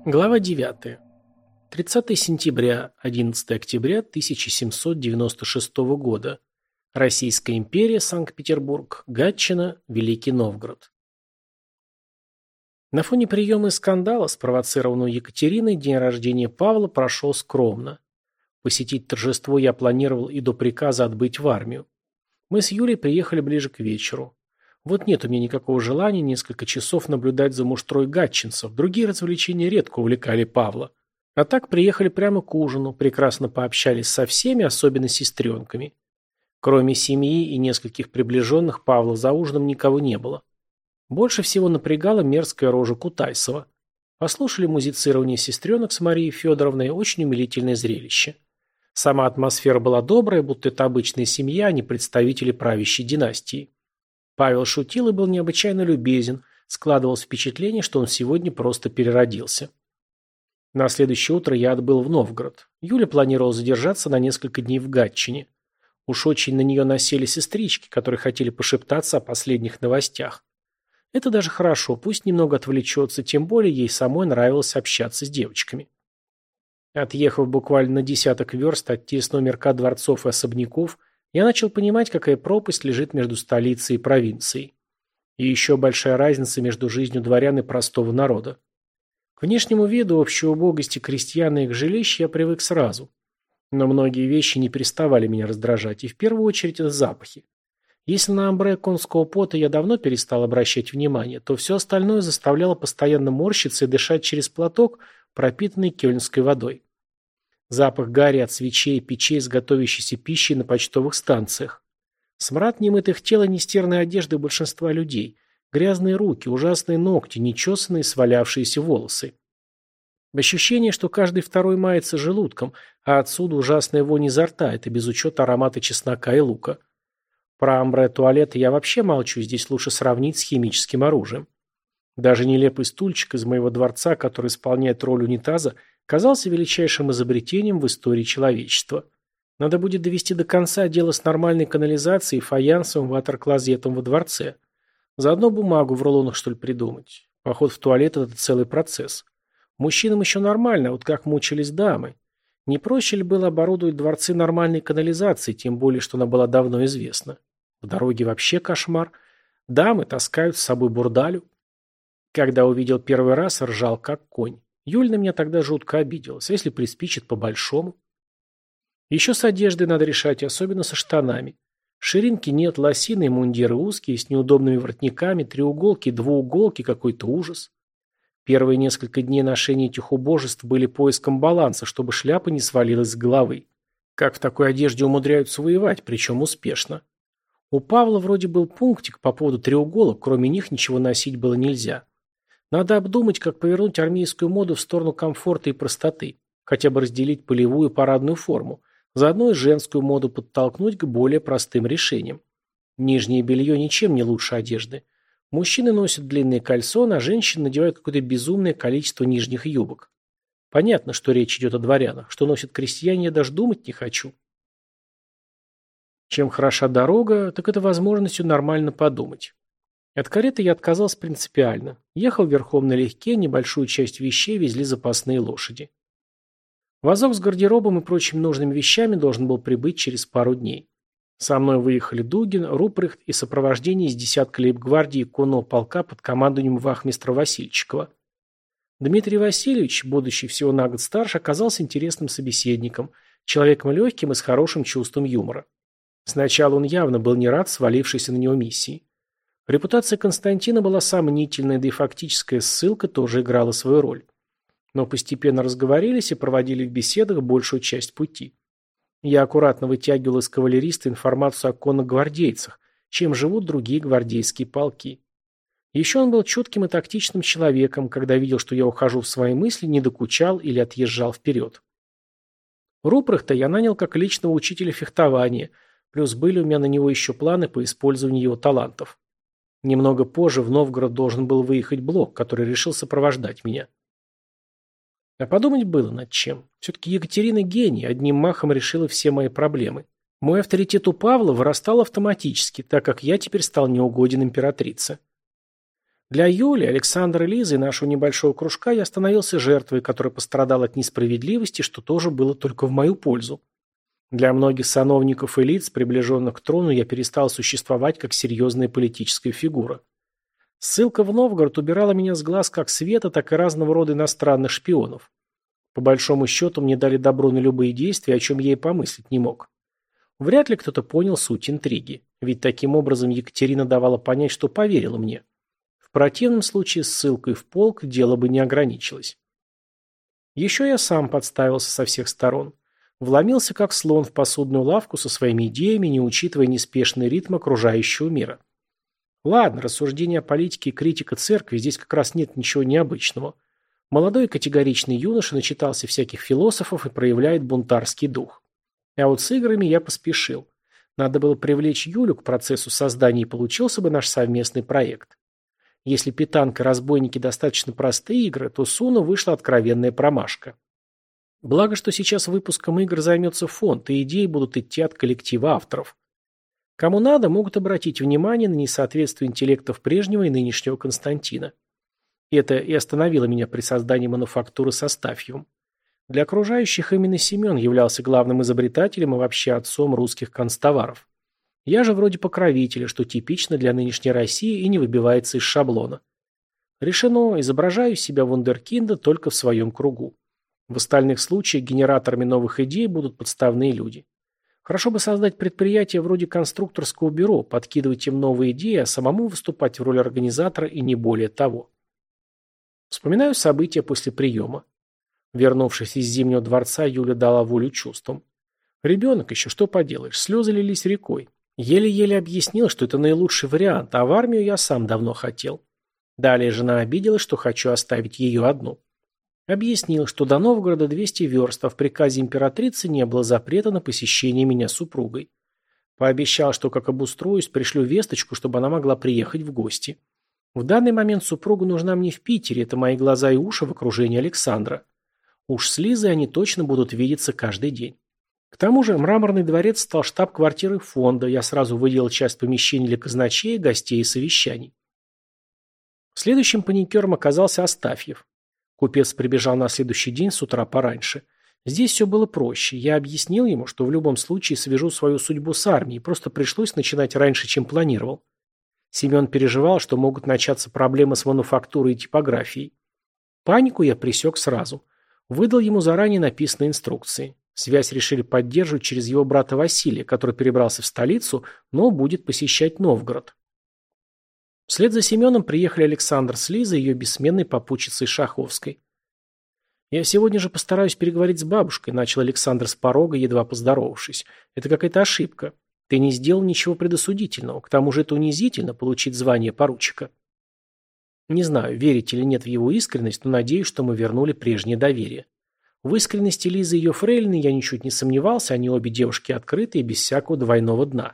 Глава 9. 30 сентября, 11 октября 1796 года. Российская империя, Санкт-Петербург, Гатчина, Великий Новгород. На фоне приема и скандала, спровоцированного Екатериной, день рождения Павла прошел скромно. Посетить торжество я планировал и до приказа отбыть в армию. Мы с Юлей приехали ближе к вечеру. Вот нет у меня никакого желания несколько часов наблюдать за муштрой гатчинцев, другие развлечения редко увлекали Павла. А так приехали прямо к ужину, прекрасно пообщались со всеми, особенно с сестренками. Кроме семьи и нескольких приближенных Павла за ужином никого не было. Больше всего напрягала мерзкая рожа Кутайсова. Послушали музицирование сестренок с Марией Федоровной, очень умилительное зрелище. Сама атмосфера была добрая, будто это обычная семья, а не представители правящей династии. Павел шутил и был необычайно любезен, складывалось впечатление, что он сегодня просто переродился. На следующее утро я отбыл в Новгород. Юля планировала задержаться на несколько дней в Гатчине. Уж очень на нее насели сестрички, которые хотели пошептаться о последних новостях. Это даже хорошо, пусть немного отвлечется, тем более ей самой нравилось общаться с девочками. Отъехав буквально на десяток верст от тесного мирка дворцов и особняков, я начал понимать, какая пропасть лежит между столицей и провинцией. И еще большая разница между жизнью дворян и простого народа. К внешнему виду, общей убогости крестьян и их жилищ я привык сразу. Но многие вещи не переставали меня раздражать, и в первую очередь это запахи. Если на амбре конского пота я давно перестал обращать внимание, то все остальное заставляло постоянно морщиться и дышать через платок, пропитанный кёльнской водой. Запах гари от свечей и печей с готовящейся пищей на почтовых станциях. Смрад немытых тел и нестиранной одежды большинства людей. Грязные руки, ужасные ногти, нечесанные свалявшиеся волосы. Ощущение, что каждый второй мается желудком, а отсюда ужасная вонь изо рта, это без учета аромата чеснока и лука. Про амбре-туалеты я вообще молчу, здесь лучше сравнить с химическим оружием. Даже нелепый стульчик из моего дворца, который исполняет роль унитаза, казался величайшим изобретением в истории человечества. Надо будет довести до конца дело с нормальной канализацией и фаянсовым ватер-клозетом во дворце. Заодно бумагу в рулонах, что ли, придумать. Поход в туалет – это целый процесс. Мужчинам еще нормально, а вот как мучились дамы. Не проще ли было оборудовать дворцы нормальной канализацией, тем более, что она была давно известна. В дороге вообще кошмар. Дамы таскают с собой бурдалю. Когда увидел первый раз, ржал как конь. Юль на меня тогда жутко обиделась, а если приспичит по-большому? Еще с одеждой надо решать, особенно со штанами. Ширинки нет, лосины и мундиры узкие, с неудобными воротниками, треуголки, двууголки, какой-то ужас. Первые несколько дней ношения этих убожеств были поиском баланса, чтобы шляпа не свалилась с головы. Как в такой одежде умудряются воевать, причем успешно. У Павла вроде был пунктик по поводу треуголок, кроме них ничего носить было нельзя. Надо обдумать, как повернуть армейскую моду в сторону комфорта и простоты, хотя бы разделить полевую и парадную форму, заодно и женскую моду подтолкнуть к более простым решениям. Нижнее белье ничем не лучше одежды. Мужчины носят длинные кальсоны, а женщины надевают какое-то безумное количество нижних юбок. Понятно, что речь идет о дворянах, что носят крестьяне, я даже думать не хочу. Чем хороша дорога, так это возможностью нормально подумать. От кареты я отказался принципиально. Ехал верхом налегке, небольшую часть вещей везли запасные лошади. Вазок с гардеробом и прочими нужными вещами должен был прибыть через пару дней. Со мной выехали Дугин, Рупрехт и сопровождение из десятка лейб-гвардии конного полка под командованием вахмистра Васильчикова. Дмитрий Васильевич, будучи всего на год старше, оказался интересным собеседником, человеком легким и с хорошим чувством юмора. Сначала он явно был не рад свалившейся на него миссии. Репутация Константина была сомнительная, да и фактическая ссылка тоже играла свою роль. Но постепенно разговорились и проводили в беседах большую часть пути. Я аккуратно вытягивал из кавалериста информацию о конногвардейцах, чем живут другие гвардейские полки. Еще он был чутким и тактичным человеком, когда видел, что я ухожу в свои мысли, не докучал или отъезжал вперед. Рупрехта я нанял как личного учителя фехтования, плюс были у меня на него еще планы по использованию его талантов. Немного позже в Новгород должен был выехать Блок, который решил сопровождать меня. А подумать было над чем. Все-таки Екатерина гений, одним махом решила все мои проблемы. Мой авторитет у Павла вырастал автоматически, так как я теперь стал неугоден императрице. Для Юли, Александра, Лизы и нашего небольшого кружка я становился жертвой, которая пострадала от несправедливости, что тоже было только в мою пользу. Для многих сановников и лиц, приближенных к трону, я перестал существовать как серьезная политическая фигура. Ссылка в Новгород убирала меня с глаз как света, так и разного рода иностранных шпионов. По большому счету, мне дали добро на любые действия, о чем я и помыслить не мог. Вряд ли кто-то понял суть интриги, ведь таким образом Екатерина давала понять, что поверила мне. В противном случае с ссылкой в полк дело бы не ограничилось. Еще я сам подставился со всех сторон. Вломился как слон в посудную лавку со своими идеями, не учитывая неспешный ритм окружающего мира. Ладно, рассуждения о политике и критика церкви, здесь как раз нет ничего необычного. Молодой и категоричный юноша начитался всяких философов и проявляет бунтарский дух. А вот с играми я поспешил. Надо было привлечь Юлю к процессу создания, и получился бы наш совместный проект. Если питанка и разбойники достаточно простые игры, то с Уно вышла откровенная промашка. Благо, что сейчас выпуском игр займется фонд, и идеи будут идти от коллектива авторов. Кому надо, могут обратить внимание на несоответствие интеллектов прежнего и нынешнего Константина. Это и остановило меня при создании мануфактуры с Астафьевым. Для окружающих именно Семен являлся главным изобретателем и вообще отцом русских канцтоваров. Я же вроде покровителя, что типично для нынешней России и не выбивается из шаблона. Решено, изображаю себя вундеркинда только в своем кругу. В остальных случаях генераторами новых идей будут подставные люди. Хорошо бы создать предприятие вроде конструкторского бюро, подкидывать им новые идеи, а самому выступать в роли организатора и не более того. Вспоминаю события после приема. Вернувшись из Зимнего дворца, Юля дала волю чувствам. Ребенок еще, что поделаешь, слезы лились рекой. Еле-еле объяснил, что это наилучший вариант, а в армию я сам давно хотел. Далее жена обиделась, что хочу оставить ее одну. Объяснил, что до Новгорода 200 верст, а в приказе императрицы не было запрета на посещение меня супругой. Пообещал, что как обустроюсь, пришлю весточку, чтобы она могла приехать в гости. В данный момент супруга нужна мне в Питере, это мои глаза и уши в окружении Александра. Уж с Лизой они точно будут видеться каждый день. К тому же Мраморный дворец стал штаб-квартирой фонда, я сразу выделил часть помещений для казначея, гостей и совещаний. Следующим паникером оказался Астафьев. Купец прибежал на следующий день с утра пораньше. Здесь все было проще. Я объяснил ему, что в любом случае свяжу свою судьбу с армией, просто пришлось начинать раньше, чем планировал. Семен переживал, что могут начаться проблемы с мануфактурой и типографией. Панику я пресек сразу. Выдал ему заранее написанные инструкции. Связь решили поддерживать через его брата Василия, который перебрался в столицу, но будет посещать Новгород. Вслед за Семеном приехали Александр с Лизой и ее бессменной попутчицей Шаховской. «Я сегодня же постараюсь переговорить с бабушкой», — начал Александр с порога, едва поздоровавшись. «Это какая-то ошибка. Ты не сделал ничего предосудительного. К тому же это унизительно — получить звание поручика». Не знаю, верить или нет в его искренность, но надеюсь, что мы вернули прежнее доверие. В искренности Лизы и ее фрейлины я ничуть не сомневался, они обе девушки открытые, без всякого двойного дна.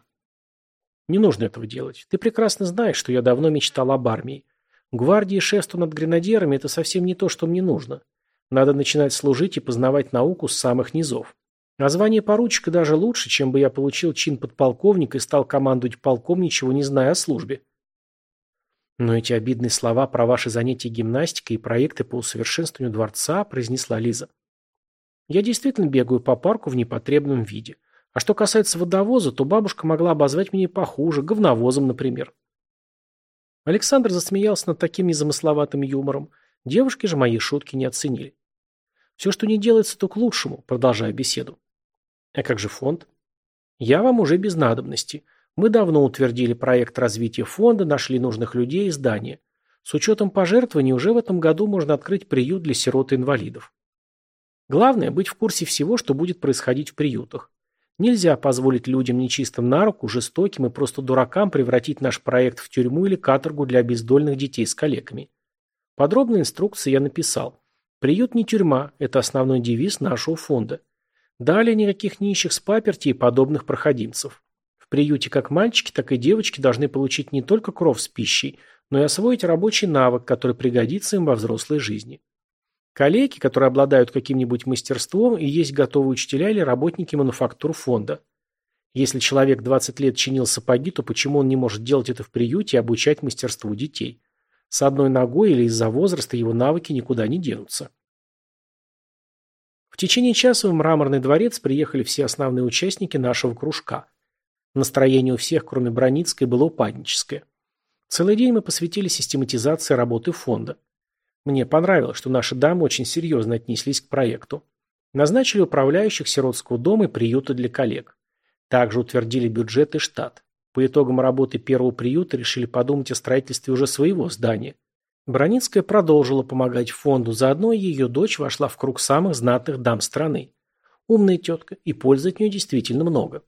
Не нужно этого делать. Ты прекрасно знаешь, что я давно мечтал об армии. Гвардии и шефство над гренадерами – это совсем не то, что мне нужно. Надо начинать служить и познавать науку с самых низов. А звание поручика даже лучше, чем бы я получил чин подполковника и стал командовать полком, ничего не зная о службе. Но эти обидные слова про ваши занятия гимнастикой и проекты по усовершенствованию дворца, произнесла Лиза. Я действительно бегаю по парку в непотребном виде. А что касается водовоза, то бабушка могла обозвать меня похуже, говновозом, например. Александр засмеялся над таким незамысловатым юмором. Девушки же мои шутки не оценили. Все, что не делается, то к лучшему, продолжая беседу. А как же фонд? Я вам уже без надобности. Мы давно утвердили проект развития фонда, нашли нужных людей и здания. С учетом пожертвований уже в этом году можно открыть приют для сирот и инвалидов. Главное – быть в курсе всего, что будет происходить в приютах. Нельзя позволить людям нечистым на руку, жестоким и просто дуракам превратить наш проект в тюрьму или каторгу для бездольных детей с калеками. Подробные инструкции я написал. Приют не тюрьма – это основной девиз нашего фонда. Далее никаких нищих с паперти и подобных проходимцев. В приюте как мальчики, так и девочки должны получить не только кров с пищей, но и освоить рабочий навык, который пригодится им во взрослой жизни. Калеки, которые обладают каким-нибудь мастерством, и есть готовые учителя или работники мануфактур фонда. Если человек 20 лет чинил сапоги, то почему он не может делать это в приюте и обучать мастерству детей? С одной ногой или из-за возраста его навыки никуда не денутся. В течение часа в Мраморный дворец приехали все основные участники нашего кружка. Настроение у всех, кроме Броницкой, было упадническое. Целый день мы посвятили систематизации работы фонда. Мне понравилось, что наши дамы очень серьезно отнеслись к проекту. Назначили управляющих сиротского дома и приюта для коллег. Также утвердили бюджет и штат. По итогам работы первого приюта решили подумать о строительстве уже своего здания. Броницкая продолжила помогать фонду, заодно и ее дочь вошла в круг самых знатных дам страны. Умная тетка, и пользы от нее действительно много.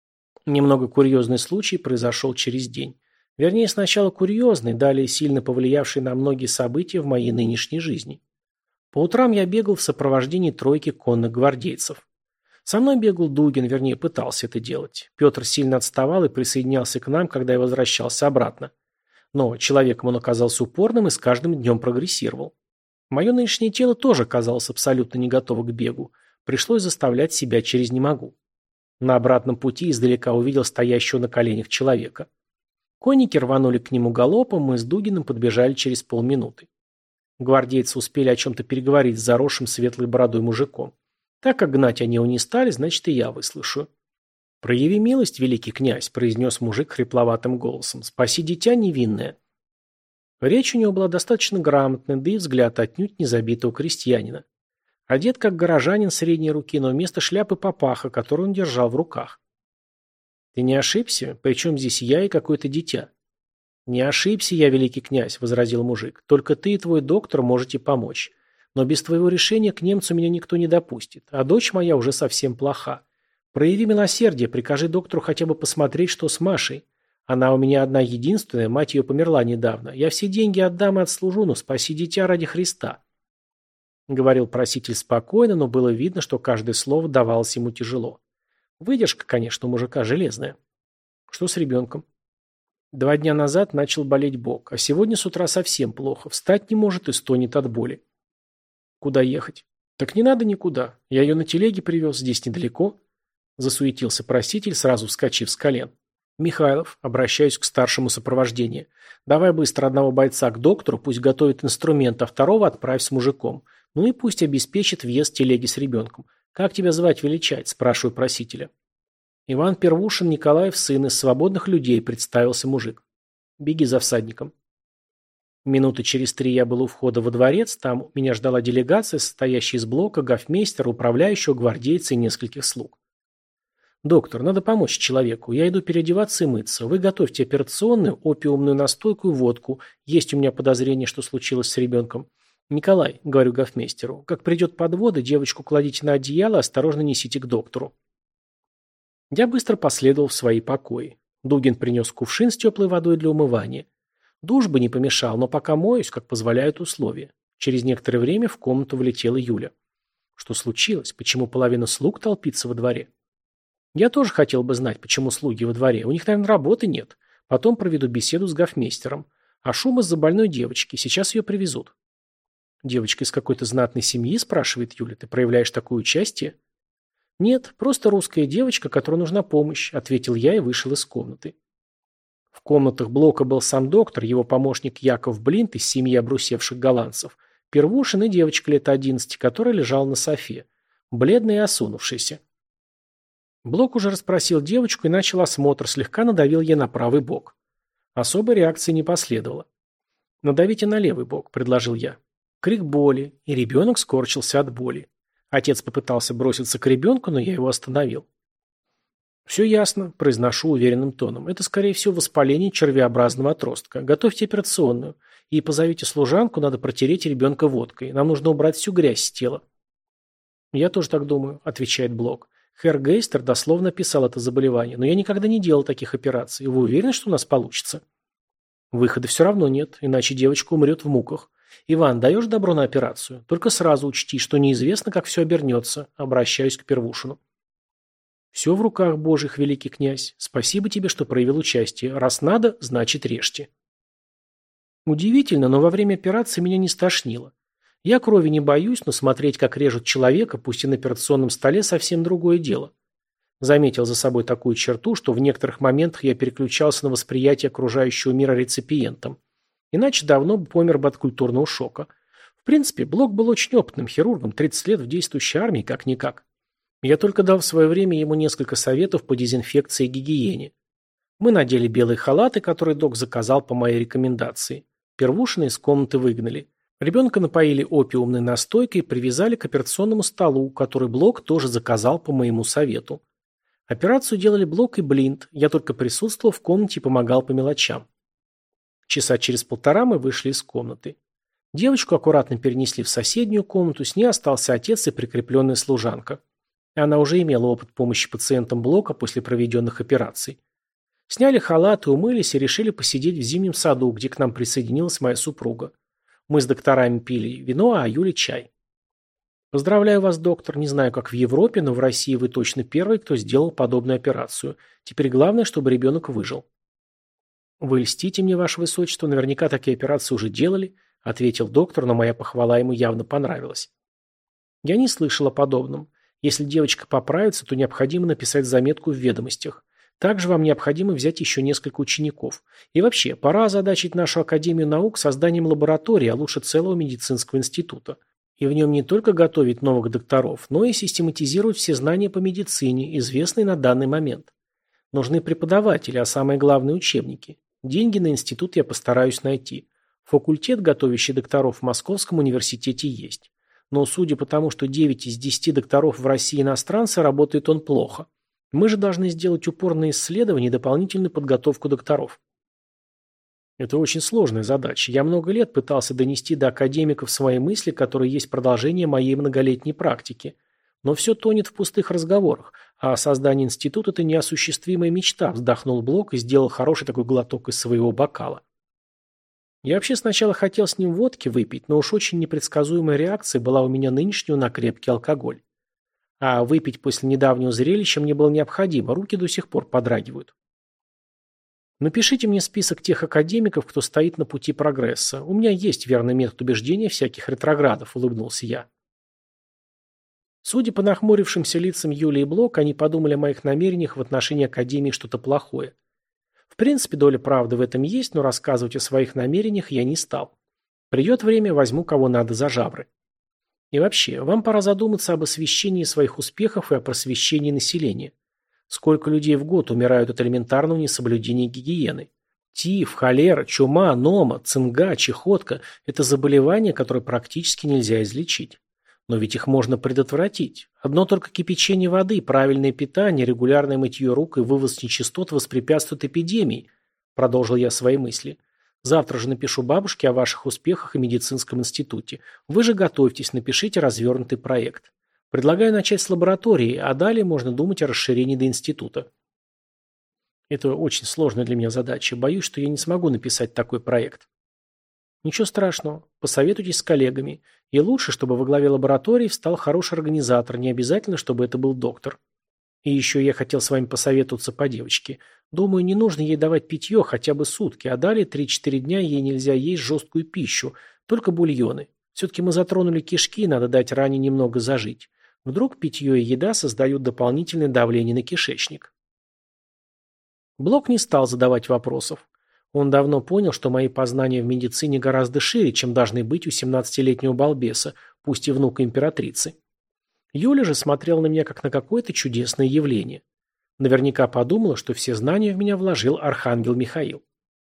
Немного курьезный случай произошел через день. Вернее, сначала курьезный, далее сильно повлиявший на многие события в моей нынешней жизни. По утрам я бегал в сопровождении тройки конных гвардейцев. Со мной бегал Дугин, вернее, пытался это делать. Петр сильно отставал и присоединялся к нам, когда я возвращался обратно. Но человеком он оказался упорным и с каждым днем прогрессировал. Мое нынешнее тело тоже казалось абсолютно не готово к бегу. Пришлось заставлять себя через «не могу». На обратном пути издалека увидел стоящего на коленях человека. Конники рванули к нему галопом, мы с Дугиным подбежали через полминуты. Гвардейцы успели о чем-то переговорить с заросшим светлой бородой мужиком. Так как гнать они его не стали, значит и я выслушаю. «Прояви милость, великий князь», — произнес мужик хрипловатым голосом. «Спаси дитя невинное». Речь у него была достаточно грамотная, да и взгляд отнюдь не забитого крестьянина. Одет как горожанин средней руки, но вместо шляпы папаха, которую он держал в руках. «Ты не ошибся? Причем здесь я и какое-то дитя?» «Не ошибся я, великий князь», — возразил мужик. «Только ты и твой доктор можете помочь. Но без твоего решения к немцу меня никто не допустит, а дочь моя уже совсем плоха. Прояви милосердие, прикажи доктору хотя бы посмотреть, что с Машей. Она у меня одна единственная, мать ее померла недавно. Я все деньги отдам и отслужу, но спаси дитя ради Христа». Говорил проситель спокойно, но было видно, что каждое слово давалось ему тяжело. Выдержка, конечно, у мужика железная. «Что с ребенком?» 2 дня назад начал болеть бок, а сегодня с утра совсем плохо. Встать не может и стонет от боли. «Куда ехать?» «Так не надо никуда. Я ее на телеге привез, здесь недалеко». Засуетился проситель, сразу вскочив с колен. «Михайлов, обращаюсь к старшему сопровождению. Давай быстро одного бойца к доктору, пусть готовит инструмент, а второго отправь с мужиком. Ну и пусть обеспечит въезд телеги с ребенком. Как тебя звать величать?» – спрашиваю просителя. «Иван Первушин, Николаев сын, из свободных людей», – представился мужик. «Беги за всадником». Минуты через 3 я был у входа во дворец, там меня ждала делегация, состоящая из блока, гофмейстера, управляющего, гвардейца и нескольких слуг. «Доктор, надо помочь человеку. Я иду переодеваться и мыться. Вы готовьте операционную, опиумную настойку и водку. Есть у меня подозрение, что случилось с ребенком. Николай, — говорю гофмейстеру, — как придет подвода, девочку кладите на одеяло, осторожно несите к доктору». Я быстро последовал в свои покои. Дугин принес кувшин с теплой водой для умывания. Душ бы не помешал, но пока моюсь, как позволяют условия. Через некоторое время в комнату влетела Юля. Что случилось? Почему половина слуг толпится во дворе? Я тоже хотел бы знать, почему слуги во дворе. У них, наверное, работы нет. Потом проведу беседу с гофмейстером. А шум из-за больной девочки. Сейчас ее привезут. «Девочка из какой-то знатной семьи?» – спрашивает Юля. «Ты проявляешь такое участие?» «Нет, просто русская девочка, которой нужна помощь», – ответил я и вышел из комнаты. В комнатах блока был сам доктор, его помощник Яков Блинт из семьи обрусевших голландцев, Первушин и девочка лет 11, которая лежала на софе, бледная и осунувшаяся. Блок уже расспросил девочку и начал осмотр, слегка надавил ей на правый бок. Особой реакции не последовало. «Надавите на левый бок», – предложил я. Крик боли, и ребенок скорчился от боли. Отец попытался броситься к ребенку, но я его остановил. «Все ясно», – произношу уверенным тоном. «Это, скорее всего, воспаление червеобразного отростка. Готовьте операционную. И позовите служанку, надо протереть ребенка водкой. Нам нужно убрать всю грязь с тела». «Я тоже так думаю», – отвечает Блок. «Херр Гейстер дословно описал это заболевание, но я никогда не делал таких операций. Вы уверены, что у нас получится?» «Выхода все равно нет, иначе девочка умрет в муках. Иван, даешь добро на операцию? Только сразу учти, что неизвестно, как все обернется», – обращаюсь к Первушину. «Все в руках Божьих, великий князь. Спасибо тебе, что проявил участие. Раз надо, значит режьте». Удивительно, но во время операции меня не стошнило. Я крови не боюсь, но смотреть, как режут человека, пусть и на операционном столе, совсем другое дело. Заметил за собой такую черту, что в некоторых моментах я переключался на восприятие окружающего мира реципиентом. Иначе давно бы помер бы от культурного шока. В принципе, Блок был очень опытным хирургом, 30 лет в действующей армии, как-никак. Я только дал в свое время ему несколько советов по дезинфекции и гигиене. Мы надели белые халаты, которые док заказал по моей рекомендации. Первушина из комнаты выгнали. Ребенка напоили опиумной настойкой и привязали к операционному столу, который Блок тоже заказал по моему совету. Операцию делали Блок и Блинт, я только присутствовал в комнате и помогал по мелочам. Часа через полтора мы вышли из комнаты. Девочку аккуратно перенесли в соседнюю комнату, с ней остался отец и прикрепленная служанка. Она уже имела опыт помощи пациентам Блока после проведенных операций. Сняли халаты, умылись и решили посидеть в зимнем саду, где к нам присоединилась моя супруга. Мы с докторами пили вино, а Юля чай. Поздравляю вас, доктор. Не знаю, как в Европе, но в России вы точно первый, кто сделал подобную операцию. Теперь главное, чтобы ребенок выжил. Вы льстите мне, ваше высочество, наверняка такие операции уже делали, ответил доктор, но моя похвала ему явно понравилась. Я не слышал о подобном. Если девочка поправится, то необходимо написать заметку в ведомостях. Также вам необходимо взять еще несколько учеников. И вообще, пора озадачить нашу Академию наук созданием лаборатории, а лучше целого медицинского института. И в нем не только готовить новых докторов, но и систематизировать все знания по медицине, известные на данный момент. Нужны преподаватели, а самое главное – учебники. Деньги на институт я постараюсь найти. Факультет, готовящий докторов в Московском университете, есть. Но судя по тому, что 9 из 10 докторов в России иностранцы, работает он плохо. Мы же должны сделать упор на исследование и дополнительную подготовку докторов. Это очень сложная задача. Я много лет пытался донести до академиков свои мысли, которые есть продолжение моей многолетней практики. Но все тонет в пустых разговорах, а создание института – это неосуществимая мечта, вздохнул Блок и сделал хороший такой глоток из своего бокала. Я вообще сначала хотел с ним водки выпить, но уж очень непредсказуемая реакция была у меня нынешнего на крепкий алкоголь. А выпить после недавнего зрелища мне было необходимо, руки до сих пор подрагивают. Напишите мне список тех академиков, кто стоит на пути прогресса. У меня есть верный метод убеждения всяких ретроградов, улыбнулся я. Судя по нахмурившимся лицам Юли и Блок, они подумали о моих намерениях в отношении академии что-то плохое. В принципе, доля правды в этом есть, но рассказывать о своих намерениях я не стал. Придет время, возьму кого надо за жабры. И вообще, вам пора задуматься об освещении своих успехов и о просвещении населения. Сколько людей в год умирают от элементарного несоблюдения гигиены? Тиф, холера, чума, нома, цинга, чехотка – это заболевания, которые практически нельзя излечить. Но ведь их можно предотвратить. Одно только кипячение воды, правильное питание, регулярное мытье рук и вывоз нечистот воспрепятствуют эпидемии, продолжил я свои мысли. Завтра же напишу бабушке о ваших успехах в медицинском институте. Вы же готовьтесь, напишите развернутый проект. Предлагаю начать с лаборатории, а далее можно думать о расширении до института. Это очень сложная для меня задача. Боюсь, что я не смогу написать такой проект. Ничего страшного. Посоветуйтесь с коллегами. И лучше, чтобы во главе лаборатории встал хороший организатор, не обязательно, чтобы это был доктор. И еще я хотел с вами посоветоваться по девочке. Думаю, не нужно ей давать питье хотя бы сутки, а далее 3-4 дня ей нельзя есть жесткую пищу, только бульоны. Все-таки мы затронули кишки, надо дать ране немного зажить. Вдруг питье и еда создают дополнительное давление на кишечник. Блок не стал задавать вопросов. Он давно понял, что мои познания в медицине гораздо шире, чем должны быть у 17-летнего балбеса, пусть и внука императрицы. Юля же смотрела на меня как на какое-то чудесное явление. Наверняка подумала, что все знания в меня вложил архангел Михаил.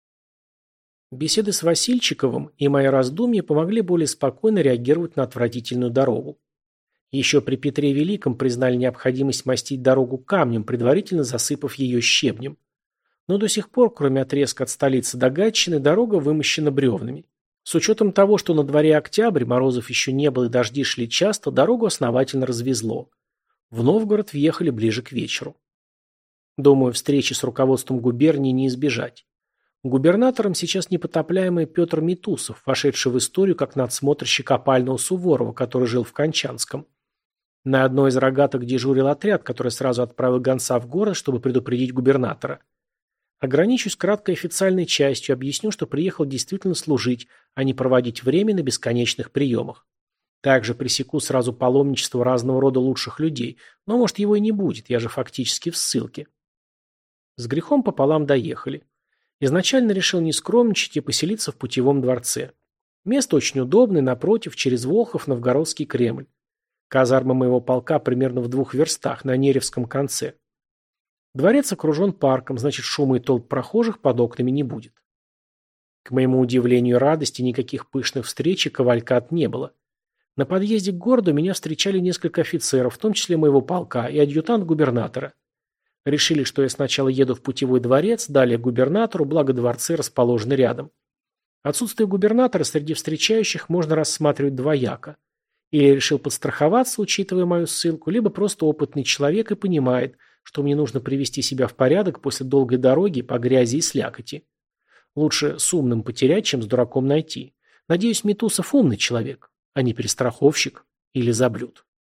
Беседы с Васильчиковым и мои раздумья помогли более спокойно реагировать на отвратительную дорогу. Еще при Петре Великом признали необходимость мастить дорогу камнем, предварительно засыпав ее щебнем. Но до сих пор, кроме отрезка от столицы до Гатчины, дорога вымощена бревнами. С учетом того, что на дворе октябрь, морозов еще не было и дожди шли часто, дорогу основательно развезло. В Новгород въехали ближе к вечеру. Думаю, встречи с руководством губернии не избежать. Губернатором сейчас непотопляемый Петр Митусов, вошедший в историю как надсмотрщик опального Суворова, который жил в Кончанском. На одной из рогаток дежурил отряд, который сразу отправил гонца в город, чтобы предупредить губернатора. Ограничусь краткой официальной частью, объясню, что приехал действительно служить, а не проводить время на бесконечных приемах. Также пресеку сразу паломничество разного рода лучших людей, но, может, его и не будет, я же фактически в ссылке. С грехом пополам доехали. Изначально решил не скромничать и поселиться в Путевом дворце. Место очень удобное, напротив, через Волхов, Новгородский Кремль. Казарма моего полка примерно в 2 верстах, на Неревском конце. Дворец окружен парком, значит, шума и толп прохожих под окнами не будет. К моему удивлению и радости никаких пышных встреч и кавалькад не было. На подъезде к городу меня встречали несколько офицеров, в том числе моего полка, и адъютант губернатора. Решили, что я сначала еду в Путевой дворец, далее к губернатору, благо дворцы расположены рядом. Отсутствие губернатора среди встречающих можно рассматривать двояко. Или решил подстраховаться, учитывая мою ссылку, либо просто опытный человек и понимает, что мне нужно привести себя в порядок после долгой дороги по грязи и слякоти. Лучше с умным потерять, чем с дураком найти. Надеюсь, Митусов умный человек, а не перестраховщик или заблюд.